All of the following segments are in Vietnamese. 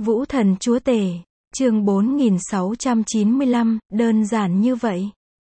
Vũ thần chúa tể, chương 4695, đơn giản như vậy.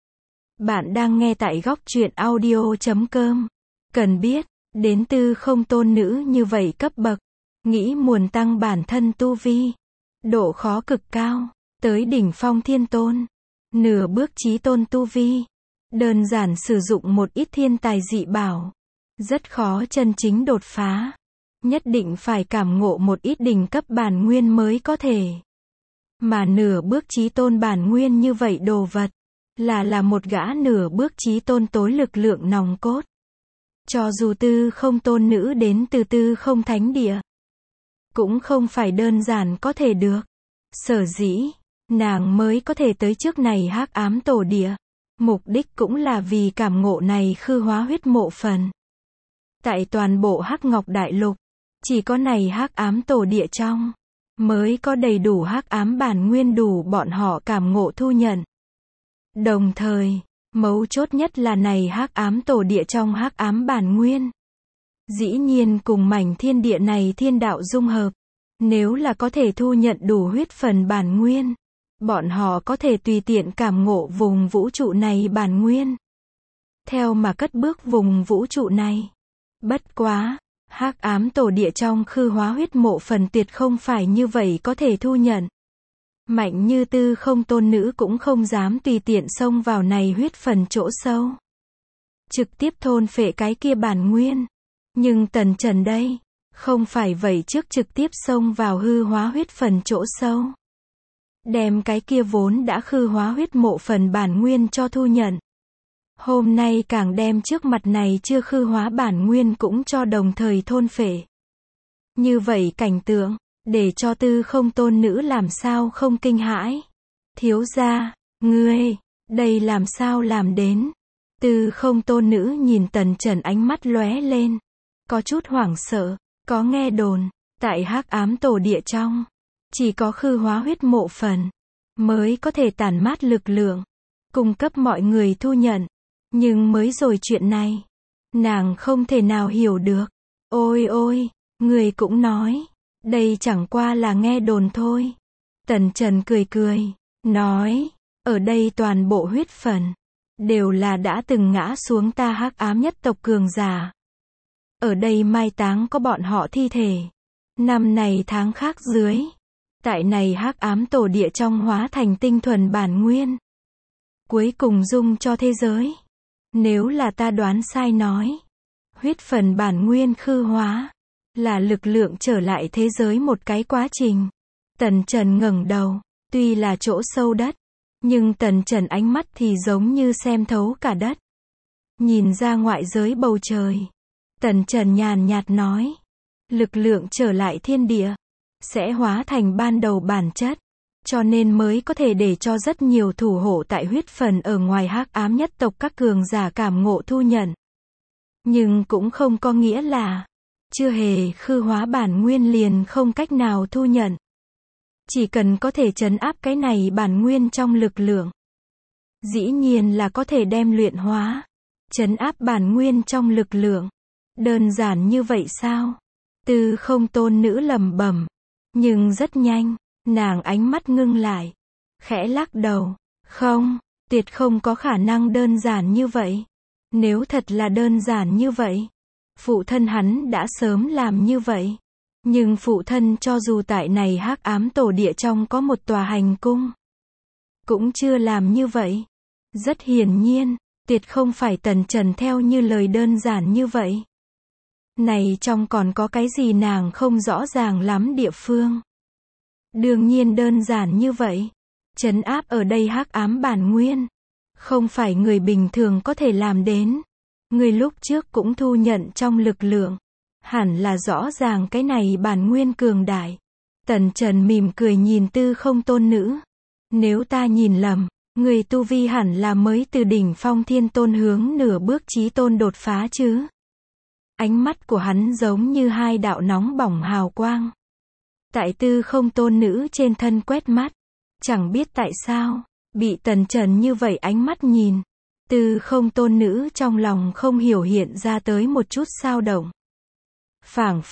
Bạn đang nghe tại góc truyện audio.com. Cần biết, đến tư không tôn nữ như vậy cấp bậc, nghĩ muốn tăng bản thân tu vi, độ khó cực cao, tới đỉnh phong thiên tôn, nửa bước chí tôn tu vi, đơn giản sử dụng một ít thiên tài dị bảo, rất khó chân chính đột phá. Nhất định phải cảm ngộ một ít đỉnh cấp bản nguyên mới có thể. Mà nửa bước chí tôn bản nguyên như vậy đồ vật, là một gã nửa bước chí tôn tối lực lượng nòng cốt. Cho dù tư không tôn nữ đến từ tư không thánh địa, cũng không phải đơn giản có thể được. Sở dĩ, nàng mới có thể tới trước này hắc ám tổ địa. Mục đích cũng là vì cảm ngộ này khư hóa huyết mộ phần. Tại toàn bộ hắc ngọc đại lục, chỉ có này hắc ám tổ địa trong, mới có đầy đủ hắc ám bản nguyên đủ bọn họ cảm ngộ thu nhận. Đồng thời, mấu chốt nhất là này hắc ám tổ địa trong hắc ám bản nguyên. Dĩ nhiên cùng mảnh thiên địa này thiên đạo dung hợp. Nếu là có thể thu nhận đủ huyết phần bản nguyên, bọn họ có thể tùy tiện cảm ngộ vùng vũ trụ này bản nguyên. Theo mà cất bước vùng vũ trụ này. Bất quá, hắc ám tổ địa trong khư hóa huyết mộ phần tuyệt không phải như vậy có thể thu nhận. Mạnh như tư không tôn nữ cũng không dám tùy tiện xông vào này huyết phần chỗ sâu. Trực tiếp thôn phệ cái kia bản nguyên. Nhưng Tần Trần đây, không phải vậy trước trực tiếp xông vào hư hóa huyết phần chỗ sâu. Đem cái kia vốn đã khư hóa huyết mộ phần bản nguyên cho thu nhận. Hôm nay càng đem trước mặt này chưa khư hóa bản nguyên cũng cho đồng thời thôn phệ. Như vậy cảnh tượng, để cho tư không tôn nữ làm sao không kinh hãi. Thiếu gia, ngươi, đây làm sao làm đến. Tư không tôn nữ nhìn Tần Trần ánh mắt lóe lên. Có chút hoảng sợ, có nghe đồn, tại hắc ám tổ địa trong, chỉ có khư hóa huyết mộ phần, mới có thể tản mát lực lượng, cung cấp mọi người thu nhận. Nhưng mới rồi chuyện này, nàng không thể nào hiểu được. Ôi ôi, người cũng nói, đây chẳng qua là nghe đồn thôi. Tần Trần cười cười, nói, ở đây toàn bộ huyết phần, đều là đã từng ngã xuống ta hắc ám nhất tộc cường giả. Ở đây mai táng có bọn họ thi thể. Năm này tháng khác dưới, tại này hắc ám tổ địa trong hóa thành tinh thuần bản nguyên. Cuối cùng dung cho thế giới. Nếu là ta đoán sai nói, huyết phần bản nguyên khư hóa, là lực lượng trở lại thế giới một cái quá trình. Tần Trần ngẩng đầu, tuy là chỗ sâu đất, nhưng Tần Trần ánh mắt thì giống như xem thấu cả đất. Nhìn ra ngoại giới bầu trời. Tần Trần nhàn nhạt nói, lực lượng trở lại thiên địa, sẽ hóa thành ban đầu bản chất. Cho nên mới có thể để cho rất nhiều thủ hộ tại huyết phần ở ngoài hắc ám nhất tộc các cường giả cảm ngộ thu nhận. Nhưng cũng không có nghĩa là, chưa hề khư hóa bản nguyên liền không cách nào thu nhận. Chỉ cần có thể trấn áp cái này bản nguyên trong lực lượng. Dĩ nhiên là có thể đem luyện hóa, trấn áp bản nguyên trong lực lượng. Đơn giản như vậy sao? Tư không tôn nữ lẩm bẩm. Nhưng rất nhanh, nàng ánh mắt ngưng lại. Khẽ lắc đầu. Không, tuyệt không có khả năng đơn giản như vậy. Nếu thật là đơn giản như vậy, phụ thân hắn đã sớm làm như vậy. Nhưng phụ thân cho dù tại này hắc ám tổ địa trong có một tòa hành cung, cũng chưa làm như vậy. Rất hiển nhiên, tuyệt không phải Tần Trần theo như lời đơn giản như vậy. Này trong còn có cái gì nàng không rõ ràng lắm địa phương. Đương nhiên đơn giản như vậy. Trấn áp ở đây hắc ám bản nguyên. Không phải người bình thường có thể làm đến. Người lúc trước cũng thu nhận trong lực lượng. Hẳn là rõ ràng cái này bản nguyên cường đại. Tần Trần mỉm cười nhìn tư không tôn nữ. Nếu ta nhìn lầm, người tu vi hẳn là mới từ đỉnh phong thiên tôn hướng nửa bước chí tôn đột phá chứ. Ánh mắt của hắn giống như hai đạo nóng bỏng hào quang. Tại tư không tôn nữ trên thân quét mắt. Chẳng biết tại sao, bị Tần Trần như vậy ánh mắt nhìn. Tư không tôn nữ trong lòng không hiểu hiện ra tới một chút xao động. Phảng phất,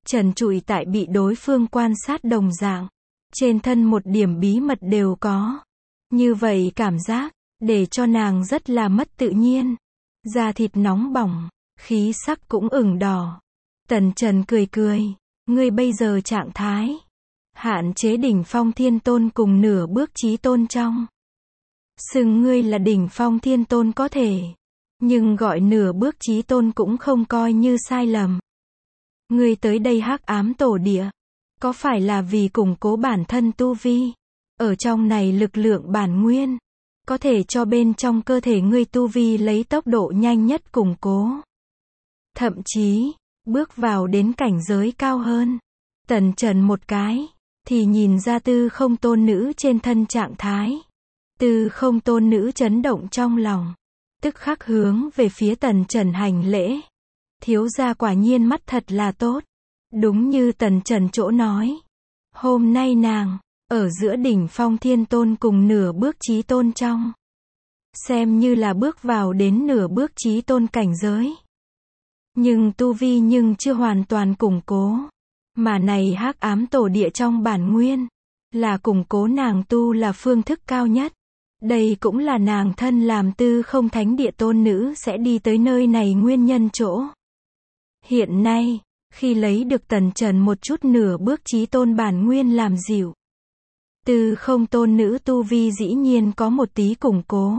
trần trụi tại bị đối phương quan sát đồng dạng. Trên thân một điểm bí mật đều có. Như vậy cảm giác, để cho nàng rất là mất tự nhiên. Da thịt nóng bỏng, khí sắc cũng ửng đỏ. Tần Trần cười cười, ngươi bây giờ trạng thái, hạn chế đỉnh phong thiên tôn cùng nửa bước chí tôn trong. Xưng ngươi là đỉnh phong thiên tôn có thể, nhưng gọi nửa bước chí tôn cũng không coi như sai lầm. Ngươi tới đây hắc ám tổ địa, có phải là vì củng cố bản thân tu vi? Ở trong này lực lượng bản nguyên, có thể cho bên trong cơ thể ngươi tu vi lấy tốc độ nhanh nhất củng cố. Thậm chí, bước vào đến cảnh giới cao hơn. Tần Trần một cái, thì nhìn ra Tư Không tôn nữ trên thân trạng thái. Tư Không tôn nữ chấn động trong lòng. Tức khắc hướng về phía Tần Trần hành lễ. Thiếu gia quả nhiên mắt thật là tốt. Đúng như Tần Trần chỗ nói. Hôm nay nàng, ở giữa đỉnh phong thiên tôn cùng nửa bước chí tôn trong. Xem như là bước vào đến nửa bước chí tôn cảnh giới. Nhưng tu vi nhưng chưa hoàn toàn củng cố. Mà này hắc ám tổ địa trong bản nguyên, là củng cố nàng tu là phương thức cao nhất. Đây cũng là nàng thân làm Tư Không thánh địa tôn nữ sẽ đi tới nơi này nguyên nhân chỗ. Hiện nay, khi lấy được Tần Trần một chút nửa bước chí tôn bản nguyên làm dịu, Tư Không tôn nữ tu vi dĩ nhiên có một tí củng cố.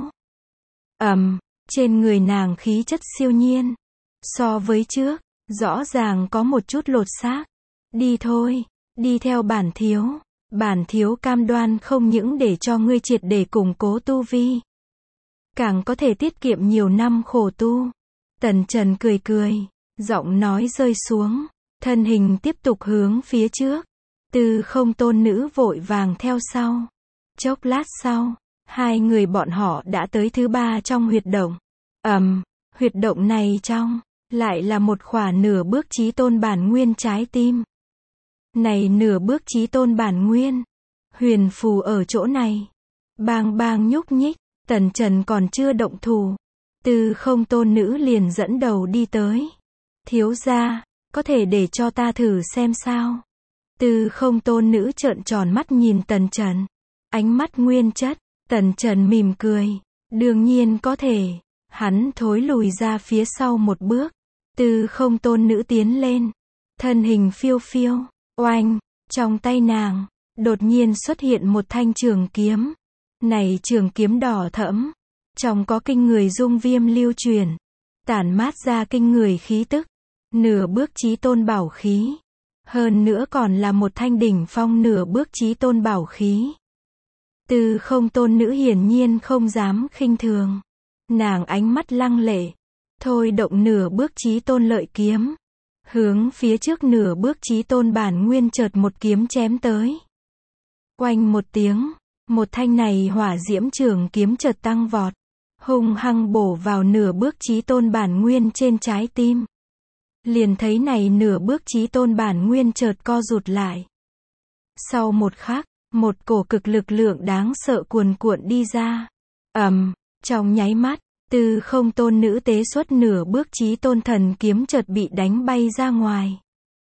Trên người nàng khí chất siêu nhiên. So với trước, rõ ràng có một chút lột xác. Đi thôi, đi theo bản thiếu. Bản thiếu cam đoan không những để cho ngươi triệt để củng cố tu vi, càng có thể tiết kiệm nhiều năm khổ tu. Tần Trần cười cười, giọng nói rơi xuống, thân hình tiếp tục hướng phía trước. Tư Không tôn nữ vội vàng theo sau. Chốc lát sau, hai người bọn họ đã tới thứ ba trong huyệt động. Huyệt động này trong, lại là một khỏa nửa bước chí tôn bản nguyên trái tim. Này nửa bước chí tôn bản nguyên, huyền phù ở chỗ này. Bang bang nhúc nhích, Tần Trần còn chưa động thủ. Tư Không tôn nữ liền dẫn đầu đi tới. Thiếu gia, có thể để cho ta thử xem sao? Tư Không tôn nữ trợn tròn mắt nhìn Tần Trần. Ánh mắt nguyên chất, Tần Trần mỉm cười. Đương nhiên có thể. Hắn thối lùi ra phía sau một bước. Tư Không tôn nữ tiến lên. Thân hình phiêu phiêu. Oanh, trong tay nàng, đột nhiên xuất hiện một thanh trường kiếm. Này trường kiếm đỏ thẫm, trong có kinh người dung viêm lưu truyền, tản mát ra kinh người khí tức, nửa bước chí tôn bảo khí. Hơn nữa còn là một thanh đỉnh phong nửa bước chí tôn bảo khí. Tư Không tôn nữ hiển nhiên không dám khinh thường. Nàng ánh mắt lăng lệ, thôi động nửa bước chí tôn lợi kiếm. Hướng phía trước nửa bước chí tôn bản nguyên chợt một kiếm chém tới. Oanh một tiếng, một thanh này hỏa diễm trường kiếm chợt tăng vọt, hung hăng bổ vào nửa bước chí tôn bản nguyên trên trái tim. Liền thấy này nửa bước chí tôn bản nguyên chợt co rụt lại. Sau một khắc, một cổ cực lực lượng đáng sợ cuồn cuộn đi ra. Trong nháy mắt, Tư Không tôn nữ tế xuất nửa bước chí tôn thần kiếm chợt bị đánh bay ra ngoài.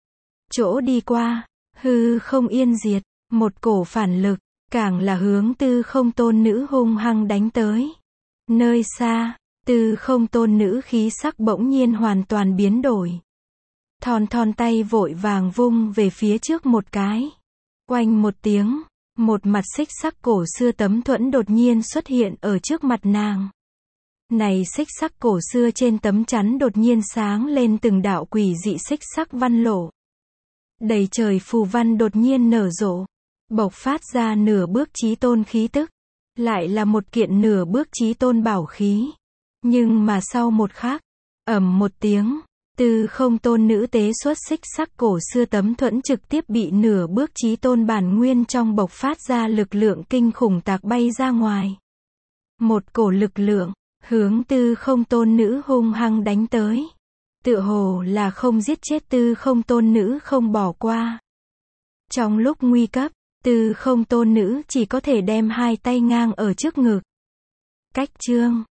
Chỗ đi qua, hư không yên diệt, một cổ phản lực, càng là hướng Tư Không tôn nữ hung hăng đánh tới. Nơi xa, Tư Không tôn nữ khí sắc bỗng nhiên hoàn toàn biến đổi. Thon thon tay vội vàng vung về phía trước một cái. Oanh một tiếng, một mặt xích sắc cổ xưa tấm thuẫn đột nhiên xuất hiện ở trước mặt nàng. Này xích sắc cổ xưa trên tấm chắn đột nhiên sáng lên từng đạo quỷ dị xích sắc văn lộ. Đầy trời phù văn đột nhiên nở rộ, bộc phát ra nửa bước chí tôn khí tức. Lại là một kiện nửa bước chí tôn bảo khí. Nhưng mà sau một khắc, một tiếng, Tư Không tôn nữ tế xuất xích sắc cổ xưa tấm thuẫn trực tiếp bị nửa bước chí tôn bản nguyên trong bộc phát ra lực lượng kinh khủng tạc bay ra ngoài. Một cổ lực lượng, hướng Tư Không tôn nữ hung hăng đánh tới. Tựa hồ là không giết chết Tư Không tôn nữ không bỏ qua. Trong lúc nguy cấp, Tư Không tôn nữ chỉ có thể đem hai tay ngang ở trước ngực. Cách chương